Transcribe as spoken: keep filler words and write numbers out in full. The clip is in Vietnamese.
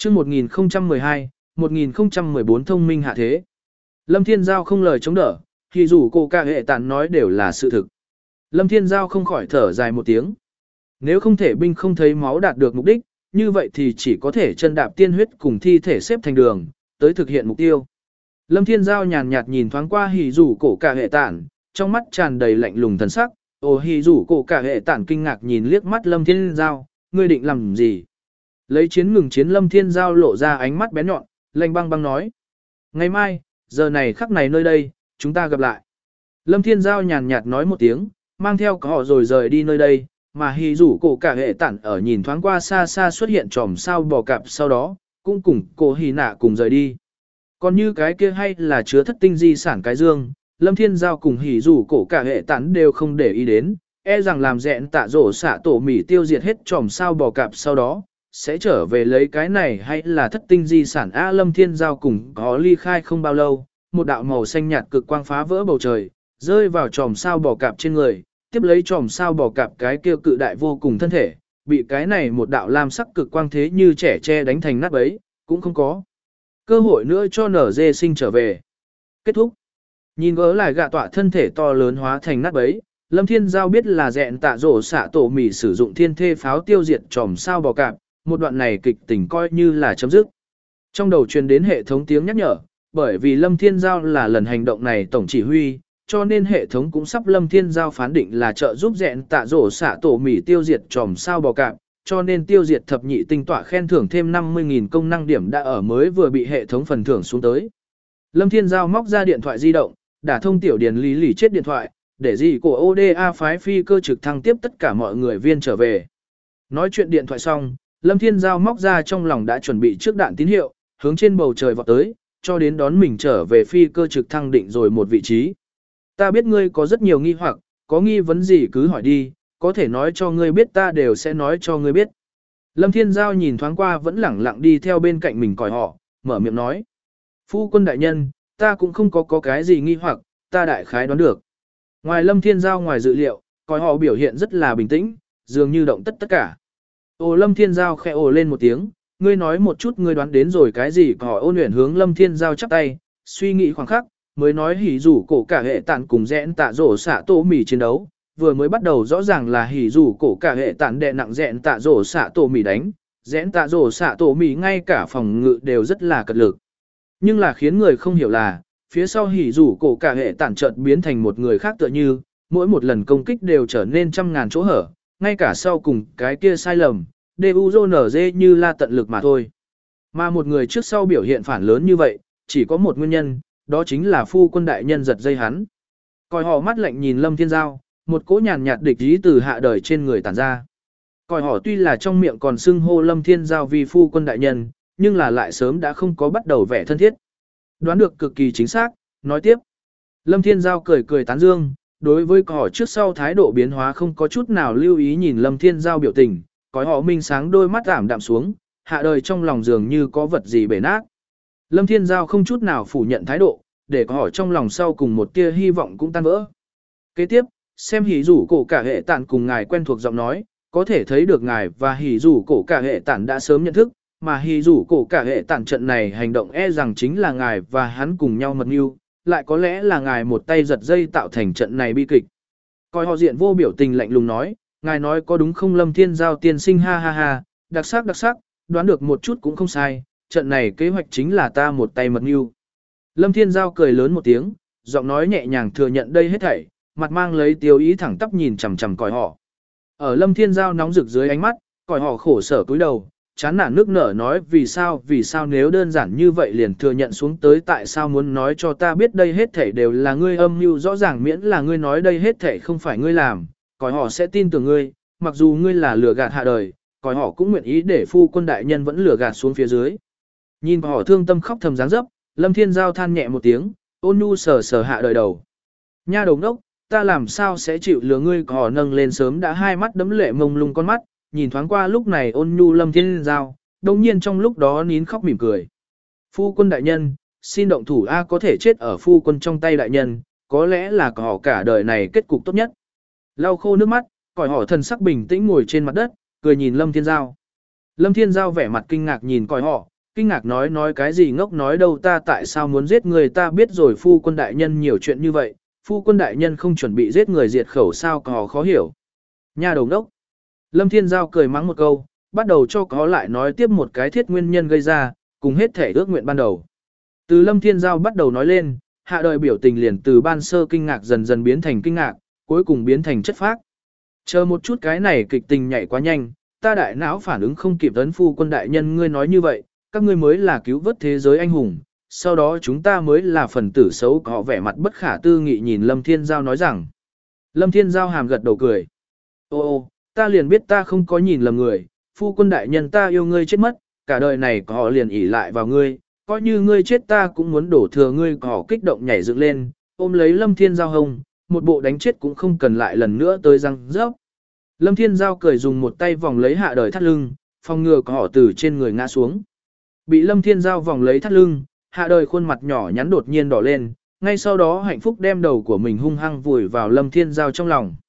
chương một nghìn không trăm mười hai, một nghìn không trăm mười bốn thông minh hạ thế. Lâm Thiên Giao không lời chống đỡ, thì dù cô ca hệ tản nói đều là sự thực. Lâm Thiên Giao không khỏi thở dài một tiếng. Nếu không thể binh không thấy máu đạt được mục đích, như vậy thì chỉ có thể chân đạp tiên huyết cùng thi thể xếp thành đường, tới thực hiện mục tiêu. Lâm Thiên Giao nhàn nhạt nhìn thoáng qua hỉ rủ cổ cả hệ tản, trong mắt tràn đầy lạnh lùng thần sắc. Ồ, hỉ rủ cổ cả hệ tản kinh ngạc nhìn liếc mắt Lâm Thiên Giao, ngươi định làm gì? Lấy chiến ngừng chiến Lâm Thiên Giao lộ ra ánh mắt bén nhọn, lạnh băng băng nói. Ngày mai, giờ này khắc này nơi đây, chúng ta gặp lại. Lâm Thiên Giao nhàn nhạt nói một tiếng, mang theo cả họ rồi rời đi nơi đây, mà hỉ rủ cổ cả hệ tản ở nhìn thoáng qua xa xa xuất hiện tròm sao bò cạp sau đó, cũng cùng cổ hỉ nạ cùng rời đi. Còn như cái kia hay là chứa thất tinh di sản cái dương, Lâm Thiên Giao cùng hỉ rủ cổ cả hệ tản đều không để ý đến, e rằng làm dẹn tạ rổ xạ tổ mỉ tiêu diệt hết tròm sao bò cạp sau đó, sẽ trở về lấy cái này hay là thất tinh di sản A. Lâm Thiên Giao cùng có ly khai không bao lâu, một đạo màu xanh nhạt cực quang phá vỡ bầu trời, rơi vào tròm sao bò cạp trên người, tiếp lấy tròm sao bò cạp cái kia cự đại vô cùng thân thể, bị cái này một đạo lam sắc cực quang thế như trẻ tre đánh thành nát bấy, cũng không có cơ hội nữa cho nở dê sinh trở về. Kết thúc. Nhìn gỡ lại gạ tọa thân thể to lớn hóa thành nát bấy, Lâm Thiên Giao biết là dẹn tạ rổ xạ tổ mỉ sử dụng thiên thê pháo tiêu diệt tròm sao bò cạp, một đoạn này kịch tình coi như là chấm dứt. Trong đầu truyền đến hệ thống tiếng nhắc nhở, bởi vì Lâm Thiên Giao là lần hành động này tổng chỉ huy, cho nên hệ thống cũng sắp Lâm Thiên Giao phán định là trợ giúp dẹn tạ rổ xạ tổ mỉ tiêu diệt tròm sao bò cạp, cho nên tiêu diệt thập nhị tinh tọa khen thưởng thêm năm mươi nghìn công năng điểm đã ở mới vừa bị hệ thống phần thưởng xuống tới. Lâm Thiên Giao móc ra điện thoại di động, đả thông tiểu điền lý lì chết điện thoại, để gì của ô đê a phái phi cơ trực thăng tiếp tất cả mọi người viên trở về. Nói chuyện điện thoại xong, Lâm Thiên Giao móc ra trong lòng đã chuẩn bị trước đạn tín hiệu, hướng trên bầu trời vọt tới, cho đến đón mình trở về phi cơ trực thăng định rồi một vị trí. Ta biết ngươi có rất nhiều nghi hoặc, có nghi vấn gì cứ hỏi đi, có thể nói cho ngươi biết ta đều sẽ nói cho ngươi biết. Lâm Thiên Giao nhìn thoáng qua vẫn lẳng lặng đi theo bên cạnh mình còi họ, mở miệng nói. Phu quân đại nhân, ta cũng không có có cái gì nghi hoặc, ta đại khái đoán được. Ngoài Lâm Thiên Giao ngoài dự liệu, còi họ biểu hiện rất là bình tĩnh, dường như động tất tất cả. Ồ, Lâm Thiên Giao khẽ ồ lên một tiếng, ngươi nói một chút ngươi đoán đến rồi cái gì. Còi ôn luyện hướng Lâm Thiên Giao chắp tay, suy nghĩ khoảng khắc, mới nói hỉ rủ cổ cả hệ tản cùng rẽn tạ rổ xạ tổ mỉ chiến đấu. Vừa mới bắt đầu rõ ràng là hỉ rủ cổ cả hệ tản đè nặng rẽn tạ rổ xạ tổ mỉ đánh, rẽn tạ rổ xạ tổ mỉ ngay cả phòng ngự đều rất là cật lực. Nhưng là khiến người không hiểu là, phía sau hỉ rủ cổ cả hệ tản chợt biến thành một người khác tựa như, mỗi một lần công kích đều trở nên trăm ngàn chỗ hở, ngay cả sau cùng cái kia sai lầm, đê u rô nở dê như la tận lực mà thôi. Mà một người trước sau biểu hiện phản lớn như vậy, chỉ có một nguyên nhân, đó chính là phu quân đại nhân giật dây hắn. Còi họ mắt lạnh nhìn Lâm Thiên Giao, một cỗ nhàn nhạt địch ý từ hạ đời trên người tản ra. Còi họ tuy là trong miệng còn xưng hô Lâm Thiên Giao vì phu quân đại nhân, nhưng là lại sớm đã không có bắt đầu vẻ thân thiết. Đoán được cực kỳ chính xác, nói tiếp. Lâm Thiên Giao cười cười tán dương, đối với còi họ trước sau thái độ biến hóa không có chút nào lưu ý nhìn Lâm Thiên Giao biểu tình, còi họ minh sáng đôi mắt ảm đạm xuống, hạ đời trong lòng dường như có vật gì bể nát. Lâm Thiên Giao không chút nào phủ nhận thái độ, để còi họ trong lòng sau cùng một tia hy vọng cũng tan vỡ. Kế tiếp, xem hỉ rủ cổ cả hệ tản cùng ngài quen thuộc giọng nói, có thể thấy được ngài và hỉ rủ cổ cả hệ tản đã sớm nhận thức, mà hỉ rủ cổ cả hệ tản trận này hành động e rằng chính là ngài và hắn cùng nhau mật mưu, lại có lẽ là ngài một tay giật dây tạo thành trận này bi kịch. Coi họ diện vô biểu tình lạnh lùng nói, ngài nói có đúng không Lâm Thiên Giao tiên sinh, ha ha ha, đặc sắc đặc sắc, đoán được một chút cũng không sai, trận này kế hoạch chính là ta một tay mật mưu. Lâm Thiên Giao cười lớn một tiếng, giọng nói nhẹ nhàng thừa nhận đây hết thảy, mặt mang lấy tiêu ý thẳng tắp nhìn chằm chằm còi họ. Ở Lâm Thiên Giao nóng rực dưới ánh mắt, còi họ khổ sở cúi đầu, chán nản nước nở nói vì sao, vì sao nếu đơn giản như vậy liền thừa nhận xuống tới, tại sao muốn nói cho ta biết đây hết thảy đều là ngươi âm mưu, rõ ràng miễn là ngươi nói đây hết thảy không phải ngươi làm, còi họ sẽ tin tưởng ngươi, mặc dù ngươi là lừa gạt hạ đời, còi họ cũng nguyện ý để phu quân đại nhân vẫn lừa gạt xuống phía dưới. Nhìn họ thương tâm khóc thầm dáng dấp, Lâm Thiên Giao than nhẹ một tiếng, ôn nhu sờ sờ hạ đời đầu. Nha đồng đốc, ta làm sao sẽ chịu lừa ngươi. Họ nâng lên sớm đã hai mắt đẫm lệ mông lung con mắt, nhìn thoáng qua lúc này ôn nhu Lâm Thiên Giao, đồng nhiên trong lúc đó nín khóc mỉm cười. Phu quân đại nhân, xin động thủ A, có thể chết ở phu quân trong tay đại nhân, có lẽ là họ cả đời này kết cục tốt nhất. Lau khô nước mắt, còi họ thần sắc bình tĩnh ngồi trên mặt đất, cười nhìn Lâm Thiên Giao. Lâm Thiên Giao vẻ mặt kinh ngạc nhìn còi họ, kinh ngạc nói nói cái gì ngốc nói đâu ta tại sao muốn giết người ta biết rồi phu quân đại nhân nhiều chuyện như vậy, phu quân đại nhân không chuẩn bị giết người diệt khẩu sao có khó hiểu. Nha đầu ngốc. Lâm Thiên Giao cười mắng một câu, bắt đầu cho có lại nói tiếp một cái thiết nguyên nhân gây ra, cùng hết thể ước nguyện ban đầu. Từ Lâm Thiên Giao bắt đầu nói lên, hạ đời biểu tình liền từ ban sơ kinh ngạc dần dần biến thành kinh ngạc, cuối cùng biến thành chất phác. Chờ một chút cái này kịch tình nhảy quá nhanh, ta đại não phản ứng không kịp tấn phu quân đại nhân ngươi nói như vậy, các ngươi mới là cứu vớt thế giới anh hùng, sau đó chúng ta mới là phần tử xấu có vẻ mặt bất khả tư nghị nhìn Lâm Thiên Giao nói rằng. Lâm Thiên Giao hàm gật đầu cười. Ô ô, ta liền biết ta không có nhìn lầm người, phu quân đại nhân ta yêu ngươi chết mất, cả đời này họ liền ỉ lại vào ngươi, coi như ngươi chết ta cũng muốn đổ thừa ngươi họ kích động nhảy dựng lên, ôm lấy Lâm Thiên Giao hông, một bộ đánh chết cũng không cần lại lần nữa tới răng rớp. Lâm Thiên Giao cười dùng một tay vòng lấy hạ đời thắt lưng, phòng ngừa có họ từ trên người ngã xuống. Bị Lâm Thiên Giao vòng lấy thắt lưng, hạ đời khuôn mặt nhỏ nhắn đột nhiên đỏ lên, ngay sau đó hạnh phúc đem đầu của mình hung hăng vùi vào Lâm Thiên Giao trong lòng.